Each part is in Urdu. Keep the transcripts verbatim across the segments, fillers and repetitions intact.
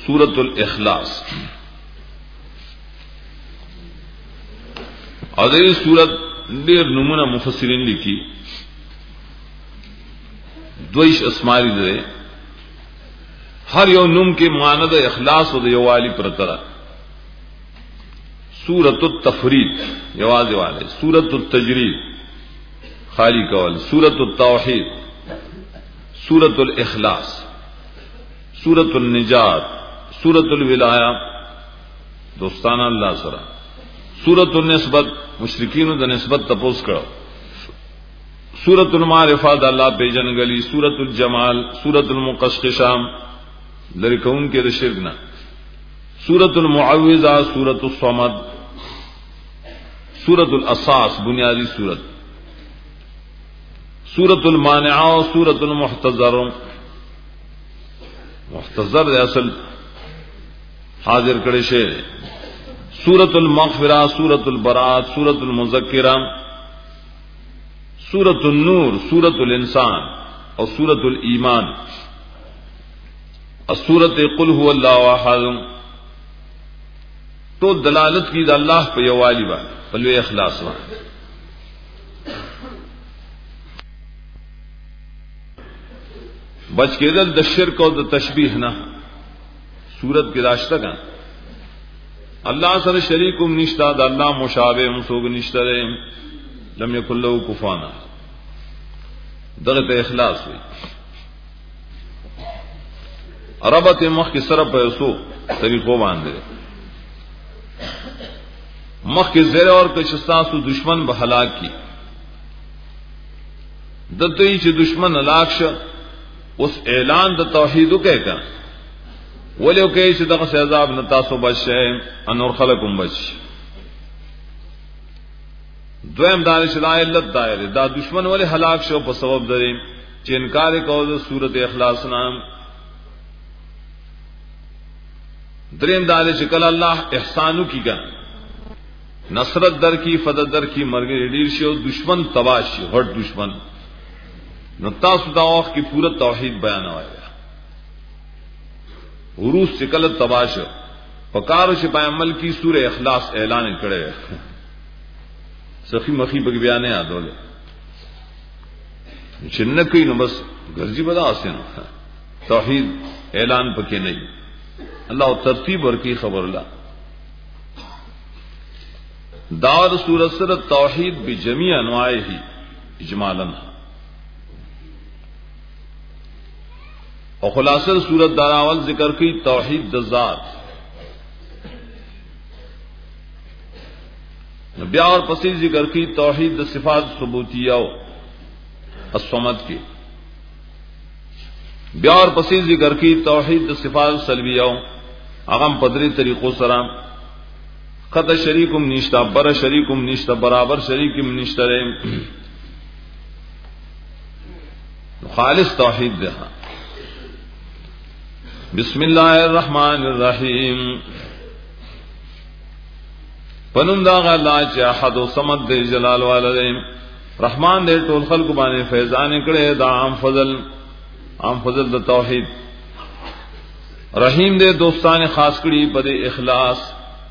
سورۃ الاخلاص. او دې سورۃ ډېر نمونه مفسرین لیکي، دویش اسماء دي، ہر یو نوم کې معنی د اخلاص او د یووالي پرتره. سورۃ التفرید یوازې والے، سورۃ التجرید خالی کول، سورۃ التوحید، سورۃ الاخلاص، سورۃ النجات، سورۃ الولایہ دوستانہ اللہ سره، سورۃ النسبت مشرکین د نسبت تپوس کړه، سورۃ المعرفہ د الله پیژنګلی، سورۃ الجمال، سورۃ المقشقشہ لری کون کې د شرک نه، سورۃ المعوذہ، سورۃ الصمد، سورۃ الاساس بنیادی سورت، سورۃ المانعہ، سورۃ المحتضر، محتضر د اصل حاضر کړي شه، سورۃ المغفرہ، سورۃ البراءۃ، سورۃ المذکرہ، سورۃ النور، سورۃ الانسان اور سورۃ الایمان. سورۃ قل هو اللہ احد تو دلالت کی دا اللہ پہ یوالی با پلوے اخلاص با. بچ کے دل د شرک اور د تشبیہ نہ سورت کی داشتہ کا اللہ سر شریکم نشتا دا اللہ مشابہ مسوگ نشتا دے لم یکن له کفوا احد. دغت اخلاص ہوئی عربت مخ کی سر پیسو طریقوں باندھے مخ کے زیر اور کشستاسو دشمن بہلاک کی دتوئی چ دشمن ہلاک اس اعلان د توحید کہہ کا ولو کہ چ دغه عذاب نتاسو بچ انور خلقم بچ. دویم دار شلای علت دائر دا دشمن ولې ہلاک شو په سبب درې چې انکار کو د سورۃ اخلاص نام. دریم دار شکل اللہ احسانو کی گا نصرت در کی فدد در کی مرگ ډیر شو دشمن تباش غټ دشمن نو تاسو دا وخت کی پورا توحید بیان وایا عروس شکل تباش پکارو شپای عمل کی سورہ اخلاص اعلان کړي سخی مخی بگ بیان یادول چنکی نو بس گرجی بدا اسن توحید اعلان پکې نہیں اللہ ترتیب اور کی خبر لا. دار سورت سر توحید بجمیع انواعه ہی اجمالا اور خلاصر سورت داراول ذکر کی توحید ذات بیا اور پسی ذکر کی توحید صفات ثبوتیہ الصمد کی بیا اور پسی ذکر کی توحید صفات سلبیہ اغم پدری طریقوں سرام خط شریکم نشتا بر شریکم نشتا برابر شریکم نشتا رے خالص توحید دہا. بسم اللہ الرحمن الرحیم پنم داغا لا چا احد و صمد دے جلال والدے رحمان دے ټول خلق باندې فیضان کړي دا عام فضل عام فضل دا توحید. رحیم دے دوستان خاص کړي په اخلاص.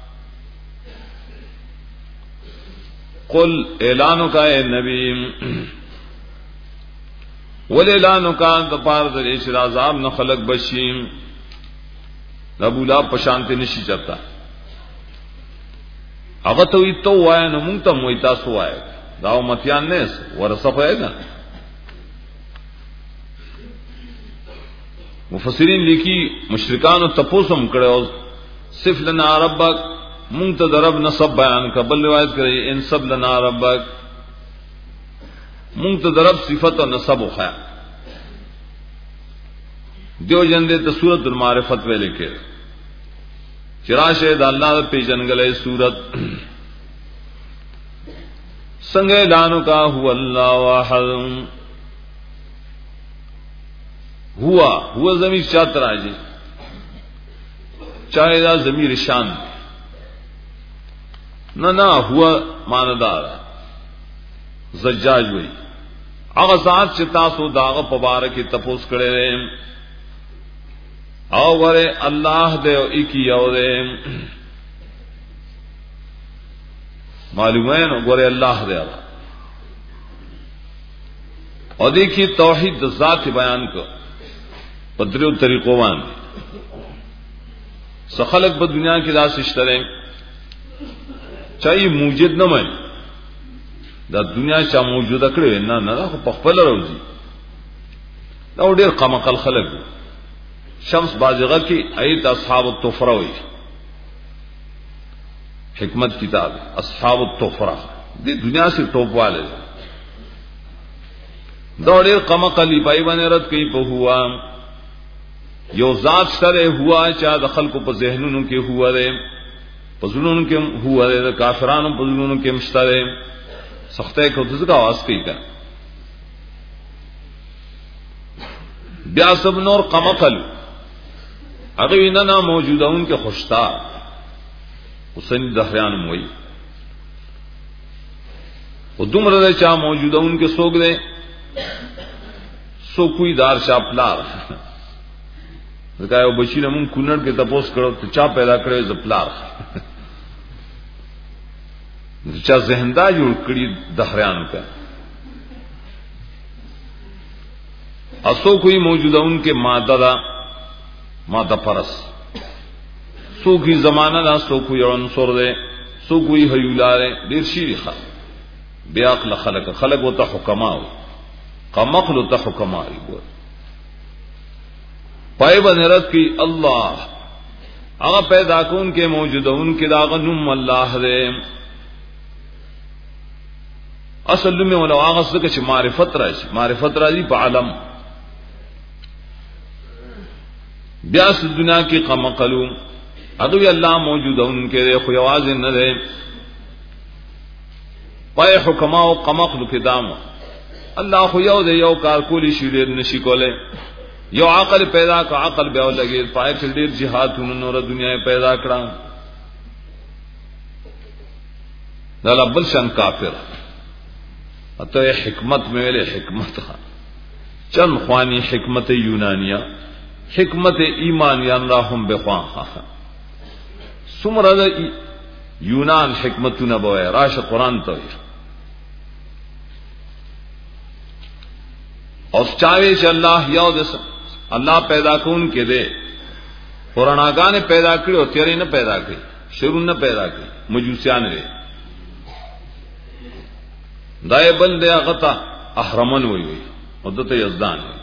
قل اعلانو کا اے نبی ول اعلانو کا د پار د اشرازاب نو خلق بشیم ابو لا پشانت نشی چتا هغه ته تو وای نو مونږ ته موي تاسو وای دا امتیان نه ورثه ہے نا. مفسرین لکھی مشرکان و تپوسم کڑے صف لنا ربک منتد رب نصب بیان کا بل روایت کرے ان سب لنا ربک منتد رب صفت و نصب و خیا دیو جندے تو سورت المعرفت وے لکھے چرا شہد اللہ پی جنگلے سورت سنگے لانو کا هو اللہ واحد ہوا ہوا ضمیر چاہتا راجی چاہے دا ضمیر شان نہ نہ ہوا ماندار زجاج وئی اغه ذات چې تاسو داغه مبارک تپوس کړي او غره الله دې او اکی یو دې معلومه نو غره الله دې او دې کی توحید د ذات بیان کو پدریو طریقو باندې سخلق په دنیا کې داس اشتره چای موجود نه مې دا دنیا چې موجوده کړې نه نه په خپل راوځي دا ډېر قمقل خلق شمس بازغه کی ایت اصحاب الطفرہ وی حکمت کتاب اصحاب الطفرہ دی دنیا سے ٹوپ والے دوڑے قمقلی پای باندې رد کی په ہوا یو ذات سره ہوا چا د خلکو په ذهنونو کې ہوا ده په زړونو کې ہوا ده د کافرانو په زړونو کې مشتره سخته کو دغه आवाज کوي کا بیا سب نور قمقل اگر اننا موجودہ ان کے خوشتا حسین دہریان موئی وہ دم رضا چاہ موجودہ ان کے سوگ دے سو کوئی دار چاہ پلار کہا بچی نے من کنڑ کے تپوس کرو تو چاہ پیدا کرے ز پلار چاہ ذہندہ جوڑ کری دہریان کا اسو کوئی موجودہ ان کے مادہ دا مادہ پرس سو کی زمانہ دا سو کوئی عنصر دے سو کوئی حیولا دے دیر شیری خلق بے عقل خلق خلق ہوتا حکمہ ہو قمقل ہوتا حکمہ ہو پائے بنرد کی اللہ اگا پیدا کون کے موجودہ ان کے داغ نم اللہ دے اصل میں ولو آغا سکچ معرفت راج معرفت راجی پا علم بیاس دنیا کی قمقلو ادوی اللہ موجود ان کے دے خویواز نہ دے پائے حکماء و قمقلو کے دام اللہ خویو دے یو کارکولی شیریر نشی کولے یو عقل پیدا کا عقل بیاو لگے پائے کلدیر جہاد انہوں نے دنیا پیدا کرا دالا بلشن کافر اتو یہ حکمت میں ویلے حکمت خان چند خوانی حکمت یونانیہ حکمت ایمان یا راہم بخوان خواہ سمرہ دا یونان حکمتو نبوئے راش قرآن تویر اور چاہوے چا اللہ یاو دے اللہ پیدا کون کے دے قرآن آگاہ نے پیدا کری اور تیرے نہ پیدا کری شروع نہ پیدا کری مجوسیان دے دائے بل دے اغتا احرمن ہوئی ہوئی مدت یزدان ہوئی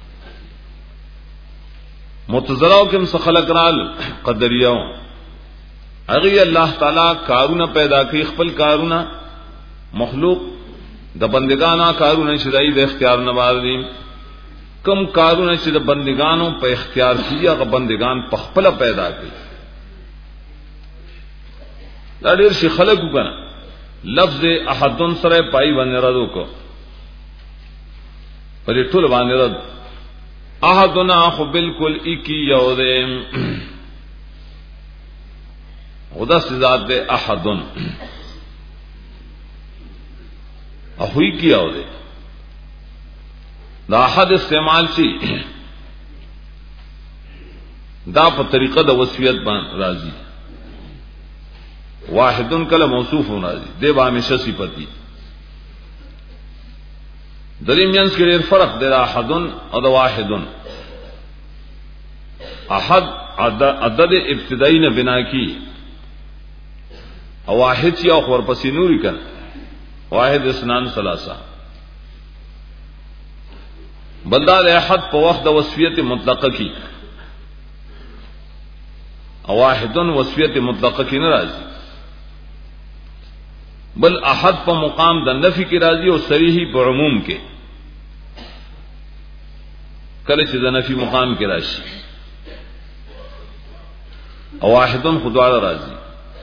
متزراو کم سخلق رال قدریاو اگی اللہ تعالی کارونا پیدا کی خپل کارونا مخلوق د بندگانا کارونا شدائی د اختیار نبادی کم کارونا شد بندگانوں پہ اختیار کیا کہ بندگان پخپل پیدا کی دا دیر شی خلق کنا لفظ احدن سرے پائی بانی ردو کو پر یہ طول بانی رد احدنا خو بالکل ایکی یو دے خدا سے ذات دے احدن اخوی کی یو دے دا احد استعمال سی دا پا طریقہ دا وسویت بان راضی واحدن کل موصوف ہونا راضی دے با ہمیشہ صفتی درمیان کے لئے فرق دے دا احدن اور دا واحدن احد عدد ابتدائی نے بنا کی واحد یا خور پسی نوری کن واحد اسنان ثلاثہ بلدہ دے احد پا وقت وصفیت مطلقہ کی واحدن وصفیت مطلقہ کی نرازی بل احد پا مقام دا نفی کی رازی اور صریحی پا عموم کے کلچ دا نفی مقام کی راشی واحدن خدوار رازی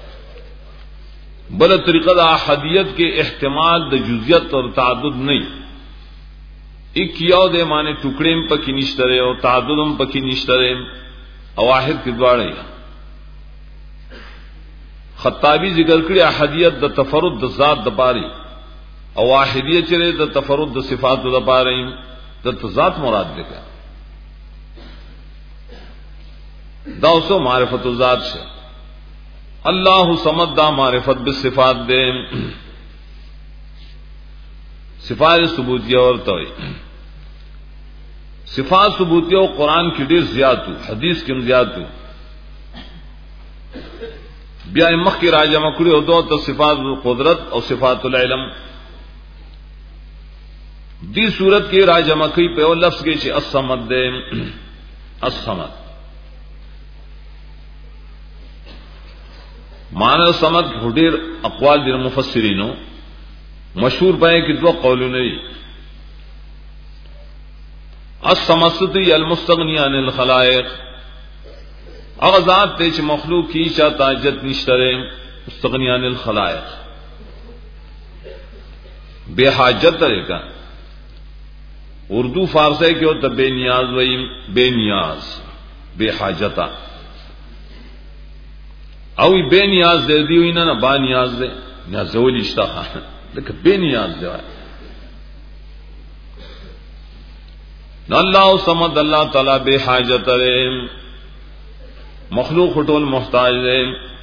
بل طریقہ دا احدیت کے احتمال دا جزیت اور تعدد نہیں ایک یو دے مانے ٹکڑے میں پکی نشترے اور تعدد میں پکی نشترے واحد کی دوارے خطابی ذکر کری احدیت دا تفرد دا ذات دا پاری اور واحدیت چرے دا تفرد دا صفات دا پاری دا ذات مراد دے گا دا اوسو معرفت ذات سے اللہ صمد دا معرفت بالصفات دے صفات ثبوتیہ اور توئی صفات ثبوتیہ و قرآن کی ډیر زیات ہو حدیث کی زیات ہو بیا مخ کی راجہ مکڑی ہو دو تو صفات قدرت اور صفات العلم دی صورت کی راجہ مکڑی پہ او لفظ کے چھ الصمد دے الصمد معنی سمد ډیر اقوال دیر مفسرینو مشہور پائے کہ دو قول نہیں الصمد المستغنی عن الخلائق اغذات تیچ مخلوق کی چاہتا حاجت نشترے مستغنی عن الخلائق بے حاجت رہے کا اردو فارسی کے ہوتا بے نیاز ویم بے نیاز بے حاجتا او بے نیاز دے دی ہوئی نا با نیاز دے نیاز ولی اشتا لیکن بے نیاز دے اللہ سمد اللہ تعالی بے حاجت رے مخلوق ټول محتاج دے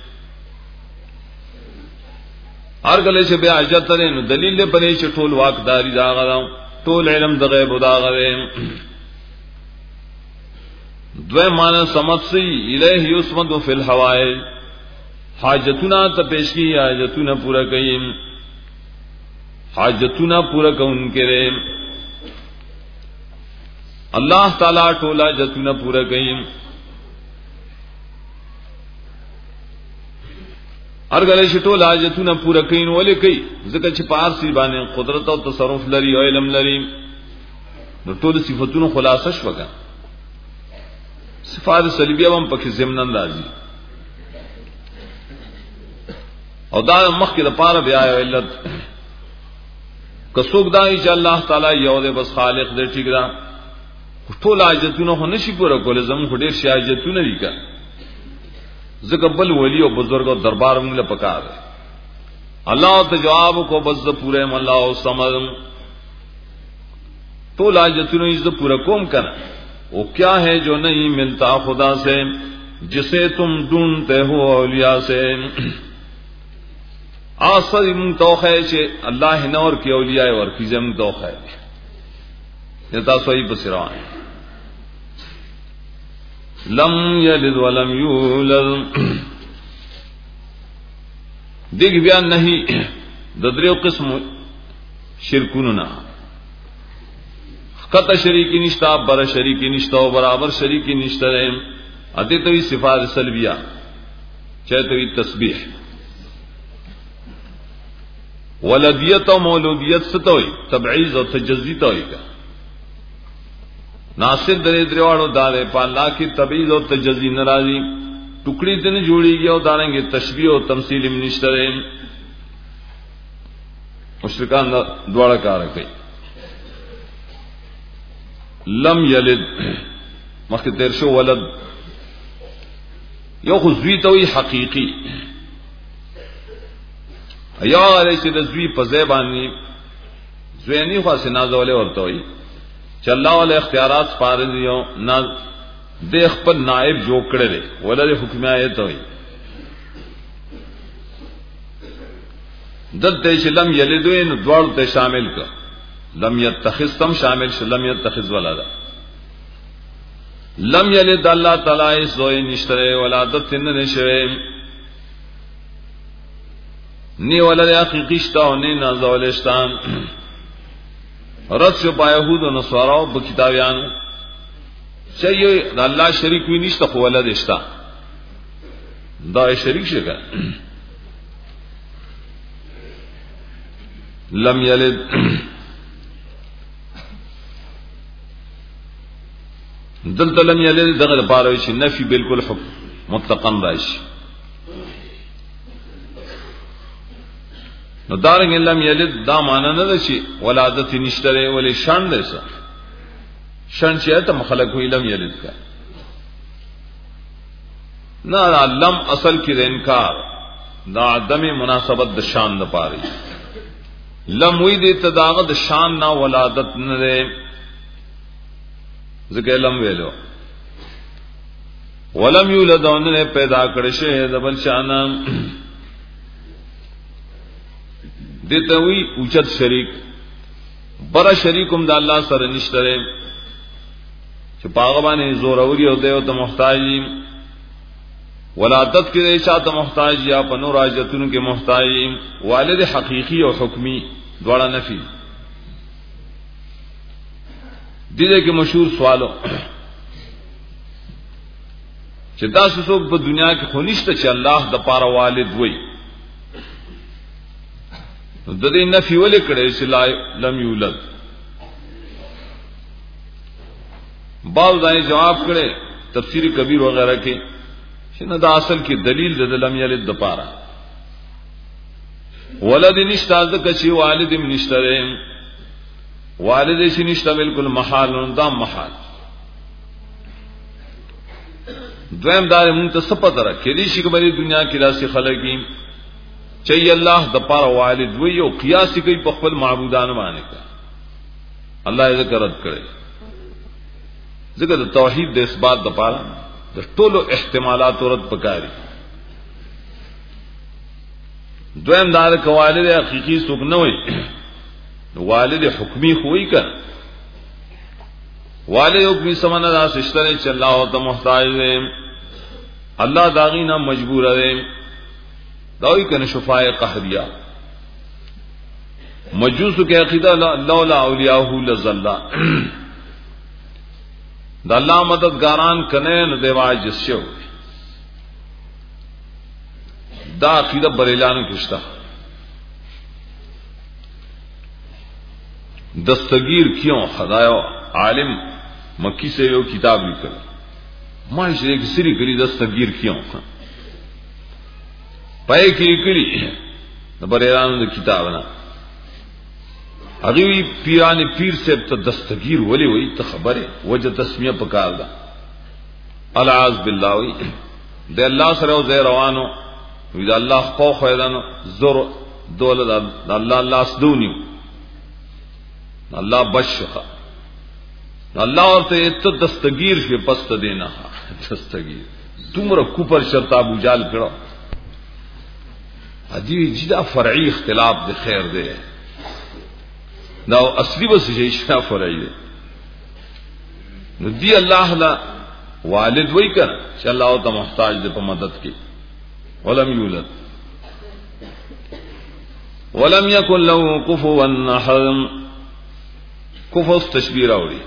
ہر گلے سے بے حاجت رے نو دلیل دے پرے چ ټول واقداری دا غدا ټول علم د غیب دا غوے دوے معنی سمد سی الیہ یسمد فی الحوائج حاجتنا تا پیش کی حاجتنا پورا کئیم حاجتنا پورا کون کرے اللہ تعالی ټول حاجتنا پورا کئیم ہر گلے ټول حاجتنا پورا کئین ولې کئ ځکه چې پارسی باندې قدرت او تصرف لري او علم لري نو ټول صفاتونو خلاصه شوګه صفات سلبیه هم پکې ضمنن راځي او دا مخ کې د پاره بیا علت کڅوګ دای چې الله تعالی یو دې بس خالق دې ټیک دا ټول حاجتونه هو نشي پوره کول زموږ ډېر شي حاجتونه دي کا ځکه بل ولی او بزرګ او دربار موږ له پکار الله ته جواب کو بس پورے مولا او سمد ټول حاجتونه یې پورا کوم کنا وہ کیا ہے جو نہیں ملتا خدا سے جسے تم ڈھونڈتے ہو اولیاء سے آسر من توخ ہے کہ اللہ نور کی اولیاء اور کی زم توخ ہے یہ تاسوئی بصیران لم یلد ولم یولد دیکھ بیان نہیں ددریو قسم شرکوننا قطع شریکی نشتا بر شریکی نشتا و برابر شریکی نشتا ہے ادیتوی صفات سلبیہ چاہتوی تسبیح ولدیت و مولودیت ستوئی تبعیض و تجزی توئی کا ناصر درے دریوانو دارے پالا کی تبعیض و تجزی نرازی ٹکڑی دن جوڑی گیا و داریں گے تشبیح و تمثیل منشترے مشرکان دوارا کارا کئی لم یلد مخی تیرشو ولد یو خزوی توئی حقیقی یا علیہ چی دزوی پزیبانی زوینی خواہ سے نازولے ورطوئی چا اللہ والے اختیارات سپارے دیو نا دیکھ پر نائب جو کڑے لے ولد حکم آیت ہوئی دل تیش لم یلدوین دوار تے شامل کا لم یتخذ تم شامل شو لم یتخذ ولدا لم یلد اللہ تعالی سوئی نشترے ولادت تن نشوے نی ولد حقیقیشتا و نی نازولشتان رد شو پا یہود و نصوراو بکتابیان چاہیے اللہ شریک وی نشتا خو ولدشتا دا شریک شکا لم یلد دلتا لم یلد دغل پارویشی نفی بالکل حکم مطلقاً رائشی نو دارنگ لم یلد دا مانا نہ دشی ولادت نشترے ولی شان دے سا شان چاہے تو مخلق ہوئی لم یلد کا نہ لم اصل کی انکار دا عدم مناسبت د شان نہ پا رہی لم ہوئی دے تداغت شان نہ ولادت نہ دے ذکر لم ویلو ولم یولد انه پیدا کړی شه د بل شانا دته وی اوچت شریک بر شریکم د الله سره نشته چې پاغه باندې زور اوري او دیو ته محتاج ولادت کې شاته محتاج یا پنو راجتونو کې محتاج والد حقیقی او حکمی دواړه نفي دې کې مشهور سوالو چې تاسو څوک په دنیا کې خونیشته چې الله د پاره والد وای نو د دې نفي ولې کړي چې لم یولد بعض ځای جواب کړي تفسیر کبیر وغیرہ کې چې نه دا اصل کې دلیل د لم یلد د پاره ولد نشته ځکه چې والد هم نشته والد شي نشته بالکل محال دا محال دویم دار مونږ ته سپته را کړي چې په دنیا کې راسي خلګي چې الله د پاره والد وي او قیاس کوي په خپل معبودانو باندې کا الله یې ذکر کړی ذکر د توحید د اثبات د پاره د ټولو احتمالات ورت پکاري دویم دار کوالد حقيقي څوک نه وي والد حکمی خوئی کر والد حکمی سمانا دا سشتر چ اللہ ہوتا محتاج دے اللہ داغینا مجبور دے داوی کن شفاء قہریہ مجوس کے عقیدہ لولا اولیاءہ لزلہ دا اللہ مددگاران کنین دے واجس شو دا عقیدہ بریلان کشتہ دستگیر کیوں خدایا عالم مکی سے یو کتاب لکھل ماں ایک سری کری دستگیر کیوں پائے کی کری بریران کتاب نا اگوی پیران پیر سے تا دستگیر ولی وی تا خبر وجہ تسمیہ پکار دا العاذ باللہ وی دے اللہ سر او زیر روانو وی دا اللہ خو خیدانو زور دولت اللہ اللہ سدونیو اللہ بشخا اللہ اور تو دستگیر کے پست دینا دستگیر تمہارا کوپر شرط ابو جال کرو ادی جدا فرعی اختلاف دے خیر دے نو اصلی بس شیشنا فرعی دے نو دی اللہ لا والد وہی کر کہ اللہ تا محتاج دے پا مدد کی ولم یولد ولم یکن له کفوا احد کفر تشبیہ راوڑی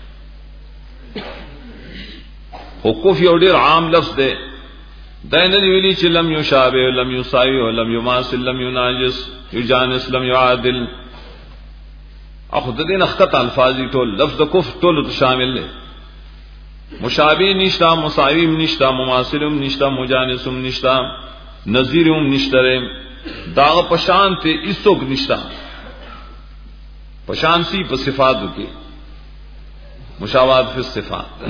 حقوف یو ډیر عام لفظ دی داین دی ویلی چې لم یشابه لم یساوی لم یماثل لم یناجس یجانس لم یعادل اخو د دین اخت الفاظ ټول لفظ کفر ټول شامل دی مشابه نشتا مساوی نشتا مماثل نشتا مجانس نشتا نظیر نشتا داغ پشان ته ایسوک نشتا پشانسی پر صفات کی مشاوات فی الصفات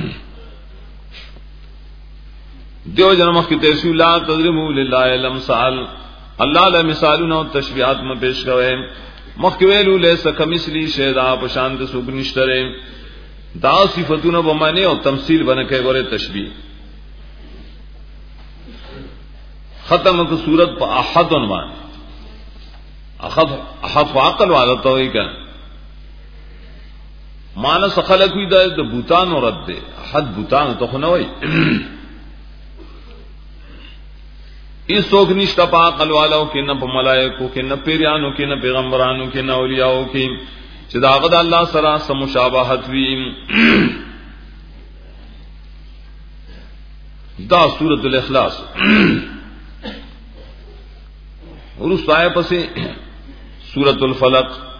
دیو جنم کی تفسیر لا تضربوا للہ الامثال اللہ لا مثالنا و تشبیہات میں پیش کرے مخویلو لیس کمثلی شیدا پشانت سوک نشترے دا صفتون بمانے اور تمثیل بنکے ورے تشبیہ ختم کی صورت پر احد عنوان احد احد عقل والا تو ہی کہنا مانس خلق ہوئی دا دا بوتان و رد دے حد بوتان تو خنوئی اس سوک نشتا پا عقل والاو کی نہ پا ملائکو کی نہ پیریانو کی نہ پیغمبرانو کی نہ اولیاءو کی چدا غد اللہ سرا سمشابہت وی دا سورۃ الاخلاص اور اس آئے پسے سورۃ الفلق